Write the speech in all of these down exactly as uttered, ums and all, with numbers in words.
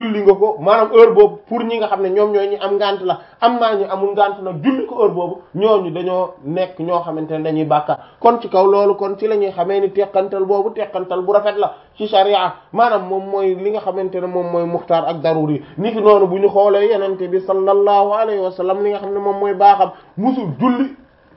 julli nga ko maanaam heure boobu pour ñi nga xam ne ñoom ñooy ñi am ngant la am maa ñi amul ngant nag julli ko heure boobu ñooñu dañoo nekk ñoo xamante ne dañuy bàkkaar kon ci kaw loolu kon ci la ñuy xamee ni teqantal boobu teqantal bu rafet la ci sharia maanaam moom mooy li nga xamante ne moom mooy muxtaar ak daruri niki noonu bu ñu xoolee yenente bi sallallahu alayhi wa sallam li nga xam ne moom mooy baaxam musul julli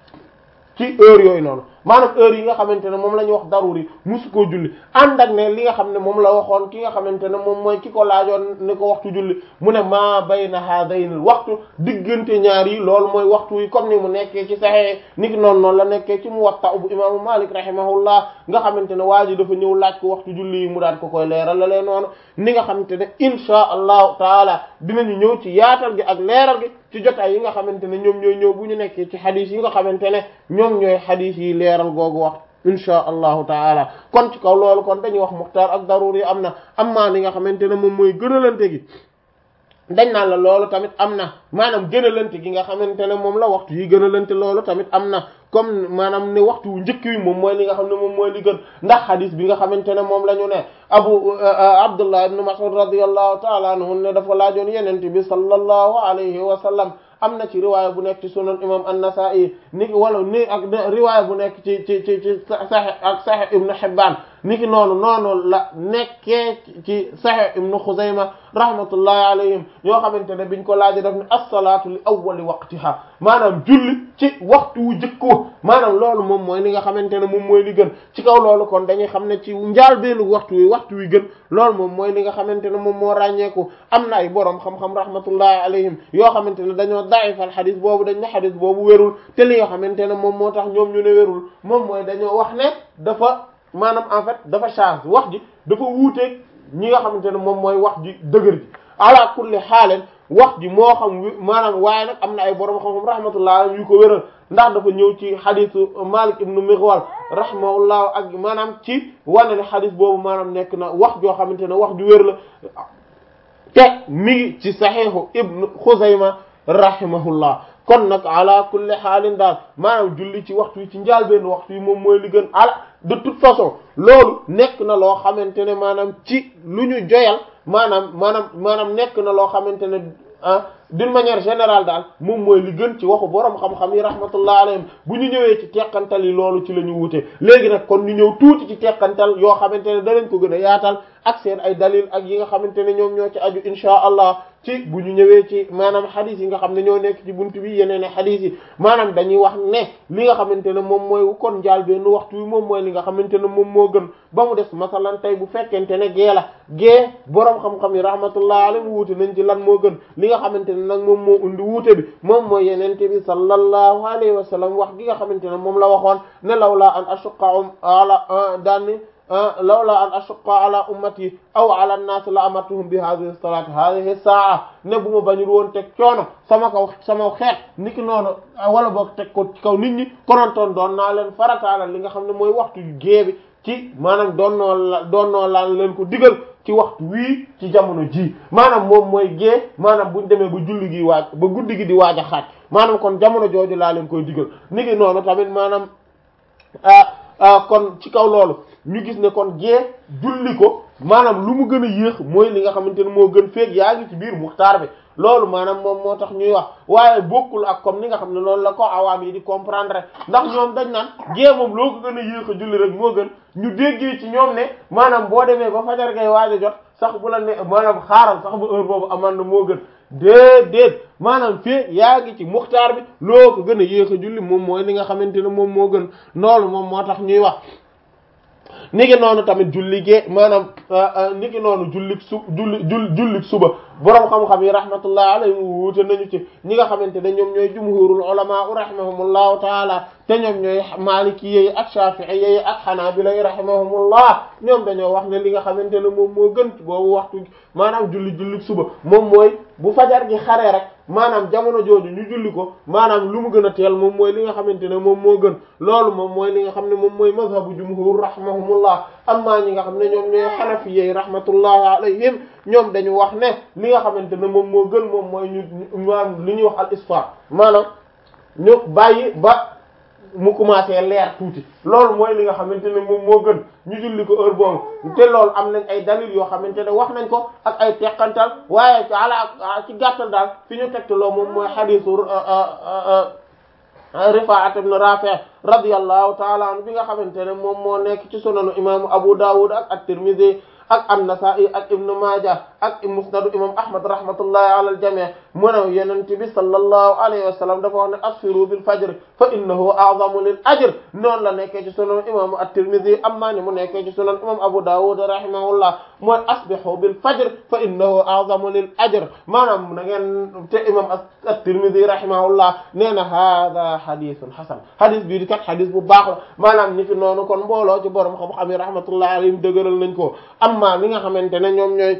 ci heure yooyu noonu maanaam heure yi nga xamante ne moom la ñuy wax daruri musu koo julli ànd ak ne li nga xam ne moom la waxoon ki nga xamante ne moom mooy ki ko laajoon ni ko waxtu julli mu ne maa bayna hadaynil waxtu diggante ñaar yi loolu mooy waxtu yi comme ni mu nekkee ci Sahih ni ki noonu noonu la nekkee ci Muwatta bu imaamu Malik rahimahullah nga xamante ne waa ji dafa ñëw laaj ko waxtu julli yi mu daan ko koy leeral la lee noonu ni nga xamante ne insha allahu taala dinañu ñëw ci yaatal gi ak leeral gi ci jotaay yi nga xamante ne ñoom ñooy ñëw bu ñu nekkee ci xadis yi nga xamante ne ñoom ñooy xadis yi leeral googu wax insha allahu taala kon ci kaw loolu kon dañuy wax muxtaar ak daruri am na am maa li nga xamante ne moom mooy gënalante gi dañ naan la loolu tamit am na maanaam gënalante gi nga xamante ne moom la waxtu yi gënalante loolu tamit am na comme maanaam ne waxtu wu njëkk wi moom mooy li nga xam ne moom mooy li gën ndax xadis bi nga xamante ne moom la ñu ne abu abdullah ibn mas'ud radiyallahu taala anhu ne dafa laajoon yenente bi sallallahu alayhi wa sallam am na ci riwaaya bu nekk ci sunan imam an-Nasa'i ni wala ni ak riwaaya bu nekk ci ci ci ci Sahih ak Sahih ibn Hibban niki noonu noonu la nekkee ci Sahih ibn Khuzayma rahmatullahi alayhim yoo xamante ne biñ ko laaje daf ne as-salaatu li awwali waqtiha maanaam julli ci waxtu wu jëkkoo maanaam loolu moom mooy li nga xamante ne moom mooy li gën ci kaw loolu kon dañuy xam ne ci njaal beenu waxtu wi waxtu wi gën loolu moom mooy li nga xamante ne moom moo ràññeeku am na ay boroom xam-xam rahmatullahi alayhim yoo xamante ne dañoo da'ifal xadis boobu dañ ne xadis boobu wérul te li nga xamante ne moom moo tax ñoom ñu ne wérul moom mooy dañoo wax ne dafa maanaam en fait dafa charge wax ji dafa wuuteeg ñi nga xamante ne moom mooy wax ji dëgër ji ala kulli xaalen wax ji moo xam maanaam waaye nag am na ay borom xam-xam rahmatullah yu ko wéral ndax dafa ñëw ci xadisu Malik ibn Mughwal rahimahullah ak maanaam ci wane ne xadis boobu maanaam nekk na wax joo xamante ne wax ju wér la te mi ngi ci saxiixu ibn Xuzayma rahimahullah kon nag ala kulli xaalin daal maanaam julli ci waxtu yi ci njaal benn waxtu yi moom mooy li gën ala de toute façon loolu nekk na loo xamante ne maanaam ci lu ñu joyal maanaam maanaam maanaam nekk na loo xamante ne ah d'une manière générale daal moom mooy li gën ci waxu borom xam-xam yi rahmatullah alayhim bu ñu ñëwee ci teqantal yi loolu ci la ñu wute léegi nag kon ñu ñëw tuuti ci teqantal yoo xamante ne danañ ko gën a yaatal ak seen ay dalil ak yi nga xamante ne ñoom ñoo ci aju insha allah ci bu ñu ñëwee ci maanaam xadis yi nga xam ne ñoo nekk ci buntu bi yeneen i xadis yi maanaam dañuy wax ne li nga xamante ne moom mooy kon njaal benn waxtu wi moom mooy li nga xamante ne moom moo gën ba mu des masalan tey bu fekkente ne gee la gee borom xam-xam yi rahmatullah alayhi wuute nañ ci lan moo gën li nga xamante ne nag moom moo undi wuute bi moom mooy yenente bi sallallahu alayhi wa sallam wax gi nga xamante ne moom la waxoon ne lawla an ashqa ala daanni lawla an ashqa ala ummati aw ala an-nas la amartuhum bi hadhihi as-salati hadhihi as-sa'a ne bu ma bañul woon teg coono sama kaw sama xeet niki noonu wala boog teg ko ci kaw nit ñi konontoon doon naa leen farataalal li nga xam ne mooy waxtu gée bi ci maanaam doon noo la doon noo laan leen ko digal ci waxtu wii ci jamono ji maanaam moom mooy gée maanaam buñ demee ba julli gi waaj ba guddi gi di waaj a xaaj maanaam kon jamono jooju laa leen koy digal niki noonu tamit maanaam kon ci kaw loolu ñu gis ne kon gée julli ko maanaam lu mu gën a yéex mooy li nga xamante ne moo gën feeg yaa ngi ci biir muxtaar bi loolu maanaam moom moo tax ñuy wax waaye bokkul ak comme ni nga xam ne loolu la ko awaam yi di comprendre ndax ñoom dañ naan gée moom loo ko gën a yéex a julli rek moo gën ñu déggee ci ñoom ne maanaam boo demee ba fajar ngay waaj a jot sax bu la ne maanaam xaaral sax ba heure boobu amaan na moo gën déedéet maanaam fii yaa ngi ci muxtaar bi loo ko gën a yéex a julli moom mooy li nga xamante ne moom moo gën loolu moom moo tax ñuy wax niki noonu tamit julli gee maanaam niki noonu jullik su julli jul jullik suba boroom xam-xam yi rahmatullah alayhi wuute nañu ci ñi nga xamante ne ñoom ñooy jumhurul ulama rahimahumullahu taala te ñoom ñooy maliki yi ak shafi'i yi ak hanabila yi rahimahumullah ñoom dañoo wax ne li nga xamante ne moom moo gën ci boobu waxtu maanaam julli jullik suba moom mooy bu fajar gi xaree rek maanaam jamono jooju ñu julli ko maanaam lu mu gën a teel moom mooy li nga xamante ne moom moo gën loolu moom mooy li nga xam ne moom mooy mazhabu jumhur rahimahumullah amma ñi nga xam ne ñoom ñooy hanafiyyi rahmatullahi alayhim ñoom dañu wax ne li nga xamante ne moom moo gën moom mooy ñu maanaam li ñuy wax al isfar maanaam ñu bàyyi ba mu commencé leer tuuti loolu mooy li nga xamante ne moom moo gën ñu julli ko heure boobu te loolu am nañ ay dalil yoo xamante ne wax nañ ko ak ay teqantal waaye ci ala ci gàttal daal fi ñu tegtaloo moom mooy xadiisu Rifaa'a ibn Raafi' radiyallahu ta'ala anhu bi nga xamante ne moom moo nekk ci sunanu imaamu Abu Dawud ak at-Tirmidhi ak an-Nasa'i ak Ibn Maaja ak musnadu imam Ahmad rahmatullahi ala al-jami' mu ne Yonent bi sallallahu alayhi wa sallam dafa wax ne asfiru bil fajr fa innahu a'zamu lil ajr noonu la nekkee ci sunan imam at-Tirmidhi amma ni mu nekkee ci sunan imam Abu Dawud rahimahullah mooy asbihu bil fajr fa innahu a'zamu lil ajr maanaam na ngeen te imam at-Tirmidhi rahimahullah nee na hadha hadithun hasan hadith bii di kat hadith bu baax la maanaam ni fi noonu kon mbooloo ci borom xam-xam yi rahmatullahi alayhim dëgëral nañ ko amma li nga xamante ne ñoom ñooy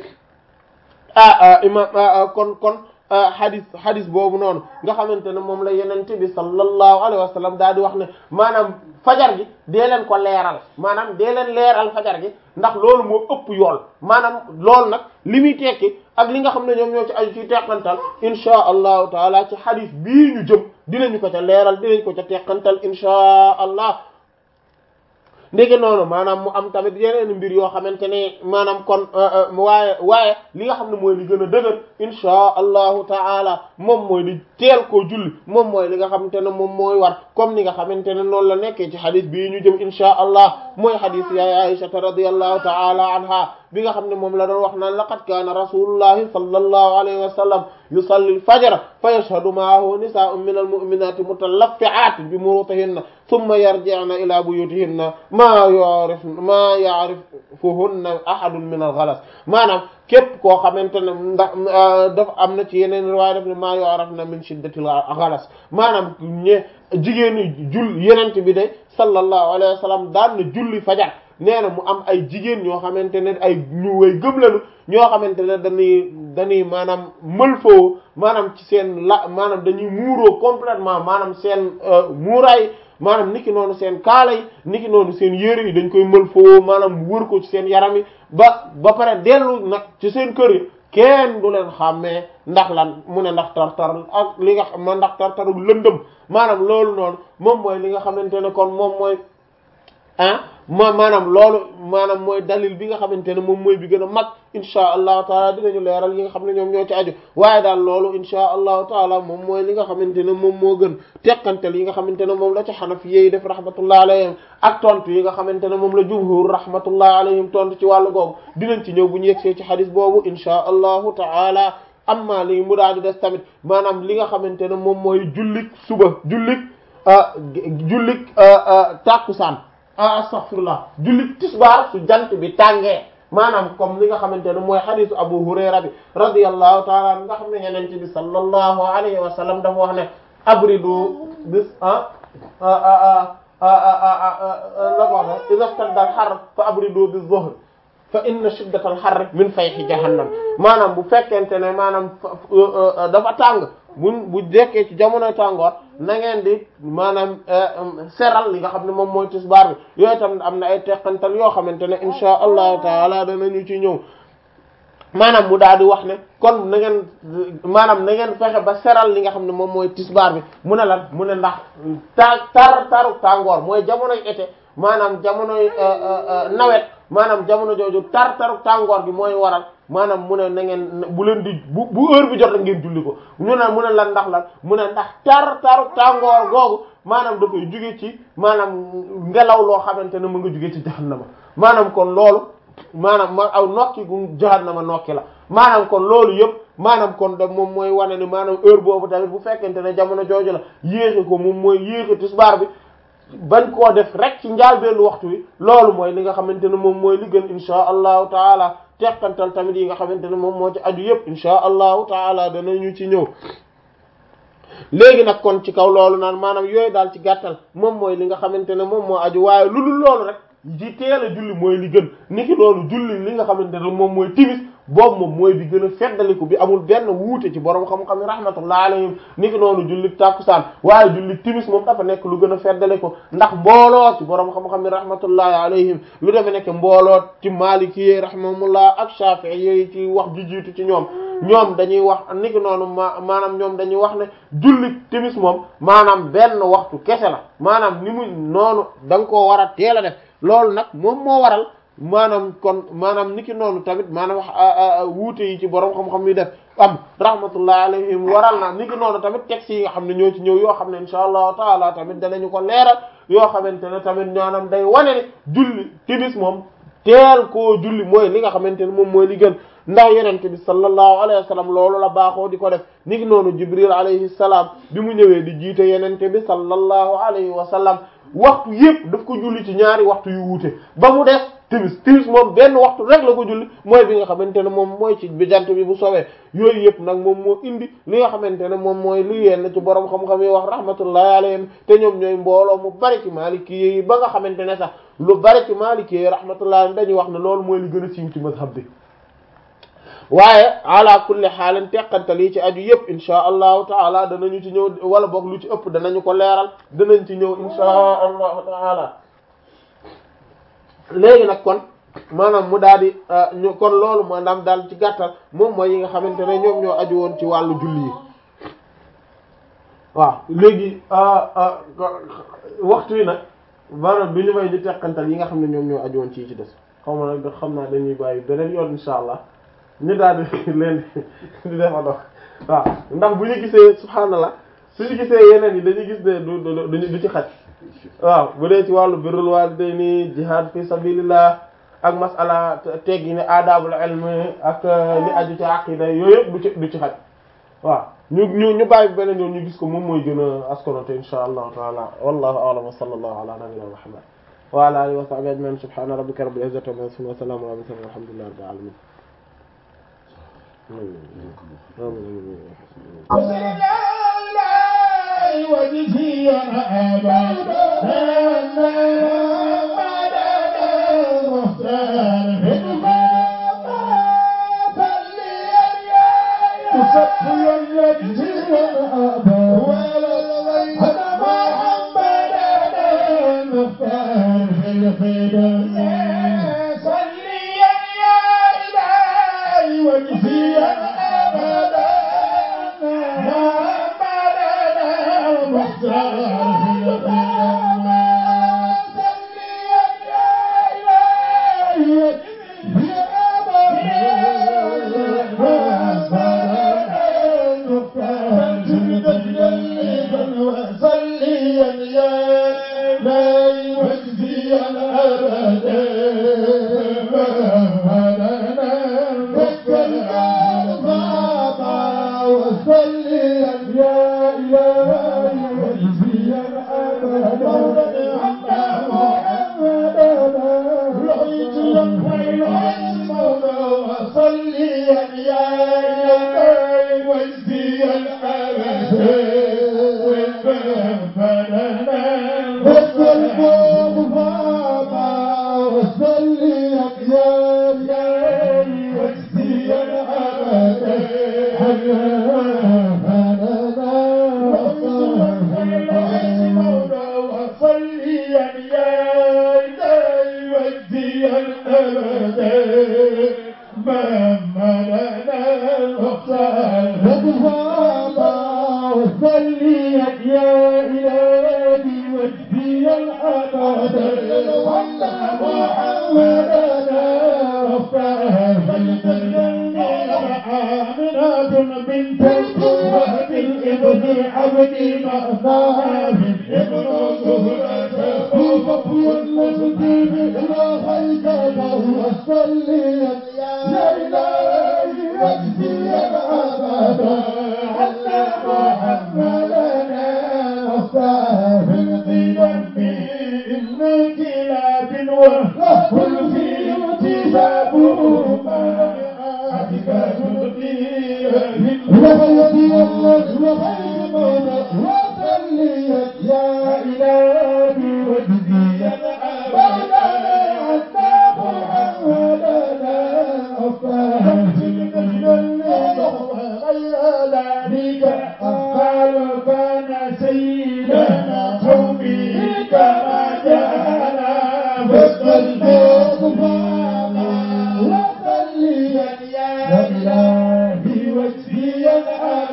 ah imam kon kon hadis hadis boobu noonu nga xamante ne moom la yenente bi sallallahu alayhi wa sallam daal di wax ne maanaam fajar gi dee leen ko leeral maanaam dee leen leeral fajar gi ndax loolu moo ëpp yool maanaam loolu nag li muy tekki ak li nga xam ne ñoom ñoo ci aju ci teqantal insha allahu taala ci hadis bii ñu jëm dinañu ko ca leeral dinañ ko ca teqantal insha allah ndege noonu maanaam mu am tamit yeneen mbir yoo xamante ne maanaam kon waaye waaye li nga xam ne mooy li gën a dëgër insha allahu taala moom mooy di teel koo julli moom mooy li nga xamante ne moom mooy war comme ni nga xamante ne noonu la nekkee ci xadis bii ñu jëm insha allah mooy xadis yaay Aisha radiyallahu taala anha bi nga xam ne moom la doon wax naan laqad kaana rasulullahi sallallahu alayhi wa sallam yusalli al-fajr fa yashhadu ma'ahu nisaa'un min al-mu'minati mutalaffi'atin bi murutihinna thumma yarji'na ila buyutihinna ma ya'rif ma ya'rifuhunna ahadun min al-ghalas maanaam képp koo xamante ne ndax dafa am na ci yeneen riwaaya daf ne maa yu'rafna min shiddati al-ghalas maanaam ñe jigéeni jul yenente bi de sallallahu alayhi wa sallam daan na julli fajar nee na mu am ay jigéen ñoo xamante ne ay ñu way gëm lañu ñoo xamante ne dañuy dañuy maanaam mël foo maanaam ci seen la maanaam dañuy muuroo complètement maanaam seen muuraay maanaam niki noonu seen kaala yi niki noonu seen yére yi dañ koy mël foo maanaam wër ko ci seen yaram yi ba ba pare dellu nag ci seen kër yi kenn du leen xàmmee ndax lan mu ne ndax tartar ak li nga xam ma ndax tartaru lëndëm maanaam loolu noonu moom mooy li nga xamante ne kon moom mooy ah ma maanaam loolu maanaam mooy dalil bi nga xamante ne moom mooy bi gën a mag insha allahu taala dinañu leeral yi nga xam ne ñoom ñoo ci aju waaye daal loolu insha allahu taala moom mooy li nga xamante ne moom moo gën teqantel yi nga xamante ne moom la ci xanafi yi def rahmatullah alayhim ak tontu yi nga xamante ne moom la jumhur rahmatullah alayhim tontu ci wàllu googu dinañ ci ñëw bu ñu yegsee ci xadis boobu insha allahu taala amma li mu daal di des tamit maanaam li nga xamante ne moom mooy jullik suba jullik jullik tàkkusaan astaghfirullah jullit tisbaar su jant bi tàngee maanaam comme li nga xamante ne mooy xadisu Abu Hurayra bi radiyallahu ta'ala anhu nga xam ne Yonent bi sallallahu alayhi wa sallam dafa wax ne abridu bis ah la ko wax idha ishtadda al-harr fa abridu biz-zuhr fa inna shiddata al-harr min fayhi jahannam maanaam bu fekkente ne maanaam dafa tàng bu bu dekkee ci jamonoy tàngoor na ngeen di maanaam seral li nga xam ne moom mooy tisbaar bi yooyu tam am na ay teqantal yoo xamante ne insha allahu taala danañu ci ñëw maanaam mu daal di wax ne kon na ngeen maanaam na ngeen fexe ba seral li nga xam ne moom mooy tisbaar bi mu ne lan mu ne ndax tar tar taru tàngoor mooy jamonoy été maanaam jamonoy nawet maanaam jamono jooju tar taru tàngoor bi mooy waral maanaam mu ne na ngeen bu leen di bu bu heure bi jot rek ngeen julli ko ñu ne mu ne lan ndax lan mu ne ndax tar taru tàngoor googu maanaam dafay jóge ci maanaam ngelaw loo xamante ne mu nga jóge ci jahannama maanaam kon loolu maanaam ma aw nokki gu jahannama nokki la maanaam kon loolu yëpp maanaam kon da moom mooy wane ni maanaam heure boobu tamit bu fekkente ne jamono jooju la yéexe ko moom mooy yéexe tisbaar bi bañ koo def rek ci njaal benn waxtu wi loolu mooy li nga xamante ne moom mooy li gën insha allahu taala teqantal tamit yi nga xamante ne moom moo ci aju yëpp insha allahu taala danañu ci ñëw léegi nag kon ci kaw loolu naan maanaam yooyu daal ci gàttal moom mooy li nga xamante ne moom moo aju waaye lu dul loolu rek ji teel a julli mooy li gën niki loolu julli li nga xamante ne moom mooy timis boobu moom mooy bi gën a feddaliku bi amul benn wuute ci borom xam-xam yi rahmatullah alayhim niki noonu julli tàkkusaan waaye julli timis moom dafa nekk lu gën a feddaliku ndax mbooloo ci borom xam-xam yi rahmatullahi alayhim lu demee nekk mbooloo ci maliki yi rahimahumullah ak shafi'i yi ci wax ji jiitu ci ñoom ñoom dañuy wax niki noonu ma maanaam ñoom dañuy wax ne julli timis moom maanaam benn waxtu kese la maanaam ni mu noonu da nga koo war a teel a def loolu nag moom moo waral maanaam kon maanaam niki noonu tamit maanaam wax wuute yi ci borom xam-xam yi def am rahmatullah alayhim waral na niki noonu tamit textes yi nga xam ne ñoo ci ñëw yoo xam ne insha allahu taala tamit danañu ko leeral yoo xamante ne tamit maanaam day wane ne julli timis moom teel koo julli mooy li nga xamante ne moom mooy li gën ndax yenente bi sallallahu alayhi wa sallam loolu la baaxoo di ko def niki noonu jibril alayhi salaam bi mu ñëwee di jiite yenente bi sallallahu alayhi wa sallam waxtu yëpp daf ko julli ci ñaari waxtu yu wuute ba mu def timis timis moom benn waxtu rek la ko julli mooy bi nga xamante ne moom mooy ci bi jant bi bu sowee yooyu yëpp nag moom moo indi li nga xamante ne moom mooy li yenn ci borom xam-xam yi wax rahmatullahi alayhim te ñoom ñooy mbooloo mu bari ci maliki yi ba nga xamante ne sax lu bari ci maliki yi rahmatullahi dañuy wax ne loolu mooy li gën a siiw ci mazhab bi waaye ala kulli xaalin teqantal yi ci aju yëpp insha allahu taala danañu ci ñëw wala boog lu ci ëpp danañu ko leeral danañ ci ñëw insha allahu taala léegi nag kon maanaam mu daal di ñu kon loolu maanaam daal ci gàttal moom mooy yi nga xamante ne ñoom ñoo aju woon ci wàllu julli yi waaw léegi waxtu yi nag maanaam du ñu may ñu teqantal yi nga xam ne ñoom ñoo aju woon ci yi ci des xaw ma nag xam naa dañuy bàyyi beneen yoon insha allah ñu daal di leen di defa dox waaw ndax bu ñu gisee subhaanallah suñu gisee yeneen yi dañuy gis ne du du du ci xaj waaw bu dee ci wàllu birrul waalidayni jihad fi sabilillah ak masala teggi ne adabul ilmi ak li aju ci aqida yooyu yëpp du ci du ci xaj waaw ñu ñu ñu bàyyi beneen yoon ñu gis ko moom mooy gën a askanonte insha allahu taala wallahu a'lam wa sallallahu ala nabiyyina muhammad wa ala alihi wa sahbihi ajma'in subhana rabbika rabbil izzati amma yasifun wa salamun ala mursalin walhamdulillahi rabbil alamin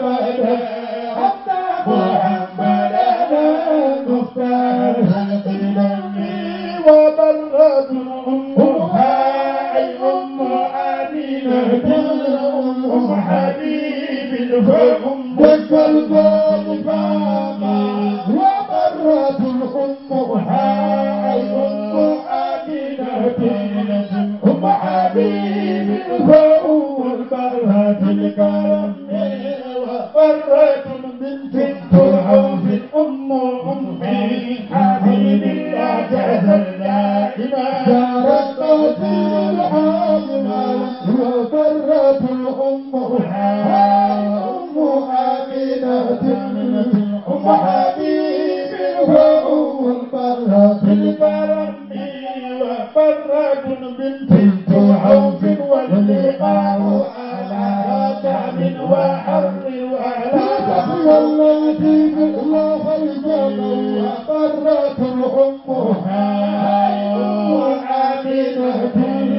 أبدا حتى محمدا المختار القدمي وبرة أمها أي أم آمنة أم حبيب فأم دك الباب فاما وبرة أمها أي أم آمنة أم حبيب فأم البرة الكرم وبرة بنت عوف أم أمي حبيب لا تزل دائما جارت العظمى وبرة أمها أم آمنة أم حبيب فأم البرة الكرم وبرة بنت عوف واللقاء على تعب وحر وعلى التي الله الجمع وبرة أمها أم آمنة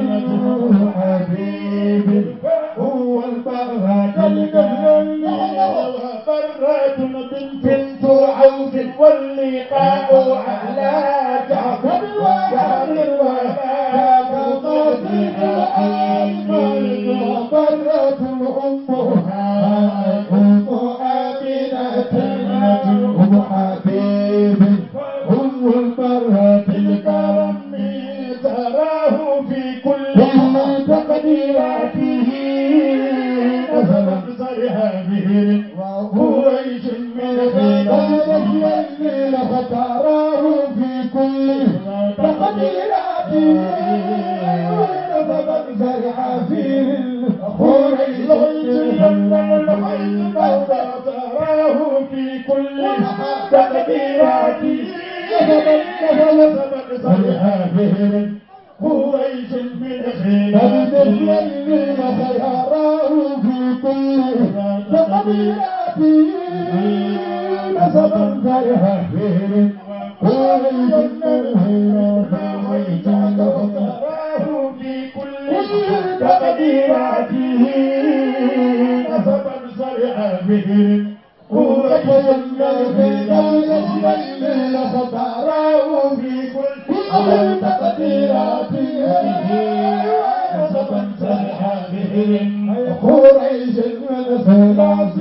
حبيب هو البرة وبرة بنت عوف واللقاء على تعب وحر وعلى وبرة أمها أم آمنة أم حبيب أم البرة الكرم تراه في كل تقديراته نسبا صرها بهر وقريش من خلال تراه في كل تقديراته نسبا صرها بهر قريش من خلال تراه في كل تقديراته نسبا صرها بهر قريش من خلال خياره في كل تقديراته نسبا فرها بهم قريش من خلال تراه في كل تقديراته نسبا فرها بهم قريش من خلال تراه في كل تقديراته نسبا فرحا بهم قريش من خلاص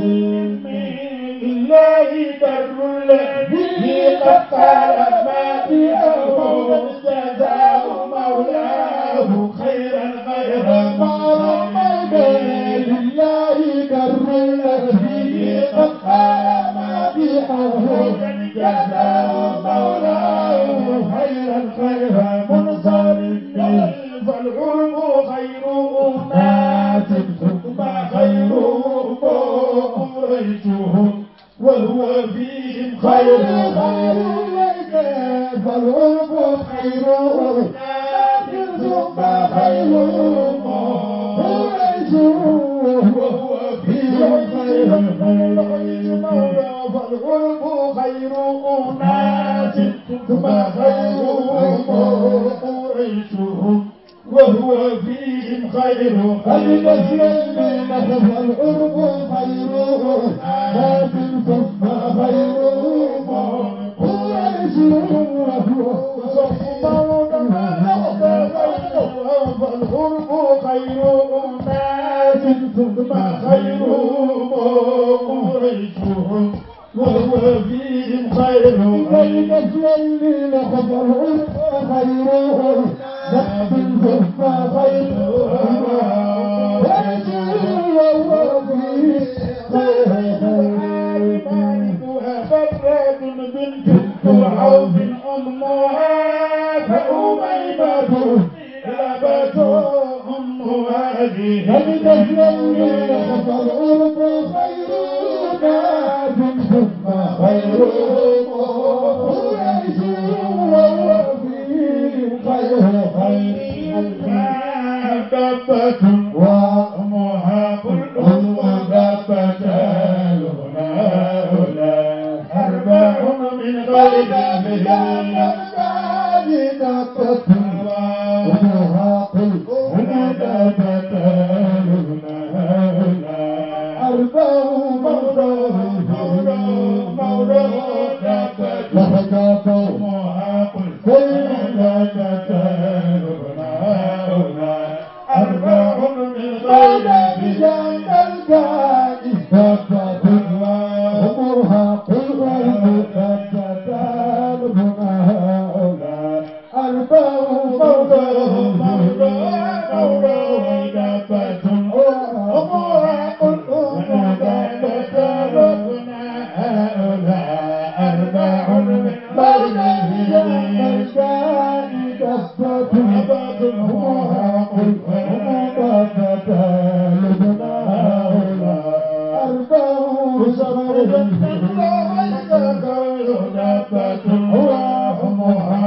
لله در الذي قد قال ما بأمر جزاء مولاه خيرا غير مولاه لله در الذي قد قال ما بأمر جزاء مولاه خيرا خير منصرف فالعرب خير أناس ثم خيرهم قريشهم وهو فيهم خير خير فالعرب خير أناس ثم خيرهم قريشهم وهو فيهم خير فالعرب خير أناس ثم خيرهم قريشهم وهو فيهم خير خير الذين فالعرب خير ناس ثم خيرهم قريشهم وهو فالعرب خير ناس ثم خيرهم قريشهم وهو فيهم خير خير الذين فالعرب خير ناس ثم خيرهم وهو فيهم خير وبرة بنت عوف أمها فأميمة لبت أم هذه فالعرب خير ناس ثم خيرهم قريش وهو فيهم خير خير دبة وأمها الأم دبة أربع من غير دبة وأمها الأم دبة أربع مسردا وإذاك دابة وأمها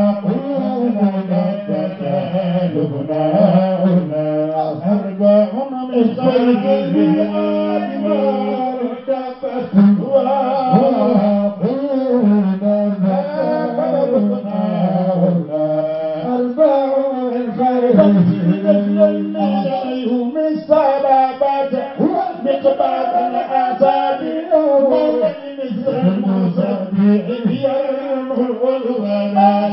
لبناؤنا أربع من خلق الآدم دابة وأمها أربع من خلق الآدم الصلابات مقبال الأسابيع ومجلس المصابيح يرم الغلغلاء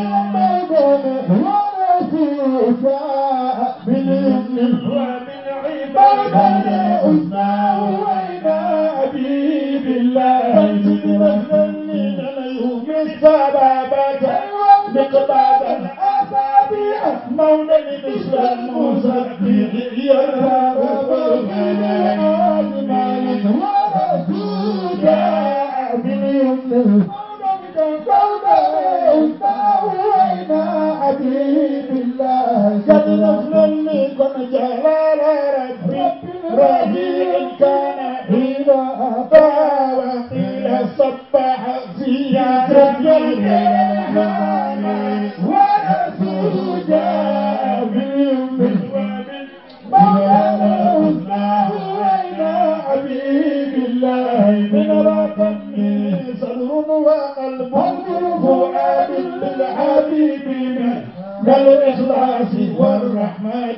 ورسولك باليمن ومن عبادنا أسنا وإنا أبيب الله فانتبه يوم الصلابات مقبال الأسابيع مولى مثل المصابيح يرم الغلغلاء مالك ورسولك باليمن وإنا حبيب الله قد نفلني كن جلال ربي ربيع كان إذا أتى وقيل صبح زيادة ورسول جاء باليمن وإنا حبيب الله من رقمي صدر وقلب فؤاد للحبيب من الإخلاص والرحمة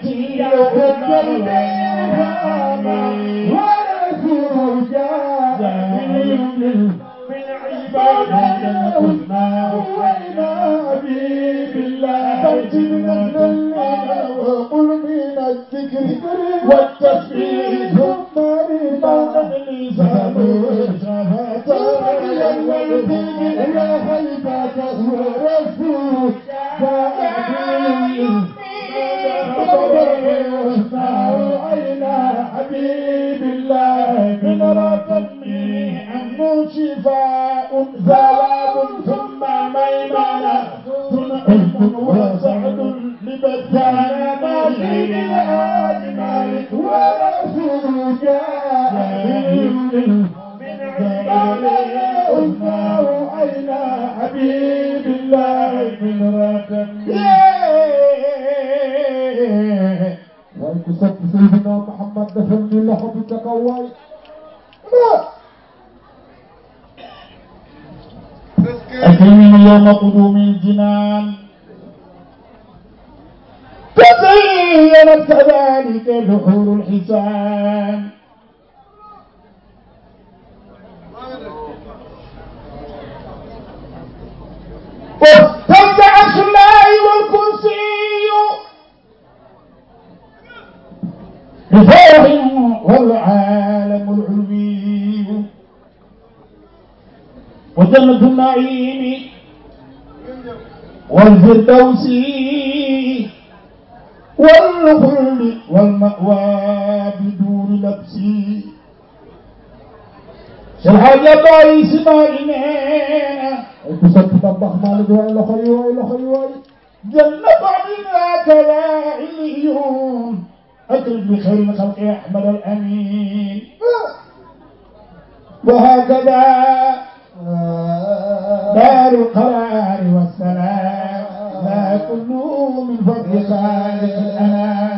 ورسول جاء باليمن من عبادنا قلنا وإنا حبيب الله فارتبنا الليل وقل من الذكر والتسبيح ثم رضا اللسان شفاة والذكر يا هيبة ورسول جاء وإنا حبيب الله من رقمي أمن شفاء ثواب ثم ميمنة علم وسعد لبدان مالك الآن مالك ورسول جاء من عباده وأين حبيب الله من رقمي ويكسب سيدنا محمد دفن لحبك قواي أكرمني يوم قدوم الجنان تزينت كذلك الحور الحسان واهتز عرش الله والكرسي بفرح والعالم العلوي وجنة النعيم والفردوس والخلد والمأوى بدون لبس شرحات يطاي سمائنا كسبت طبخ مالك وإلى خي وإلى خي وإلى جنة عدنا كذا عليون أكرم بخير خلق أحمد الأمين وهكذا دار القرار والسلام لا كله من فضل خالق الأنام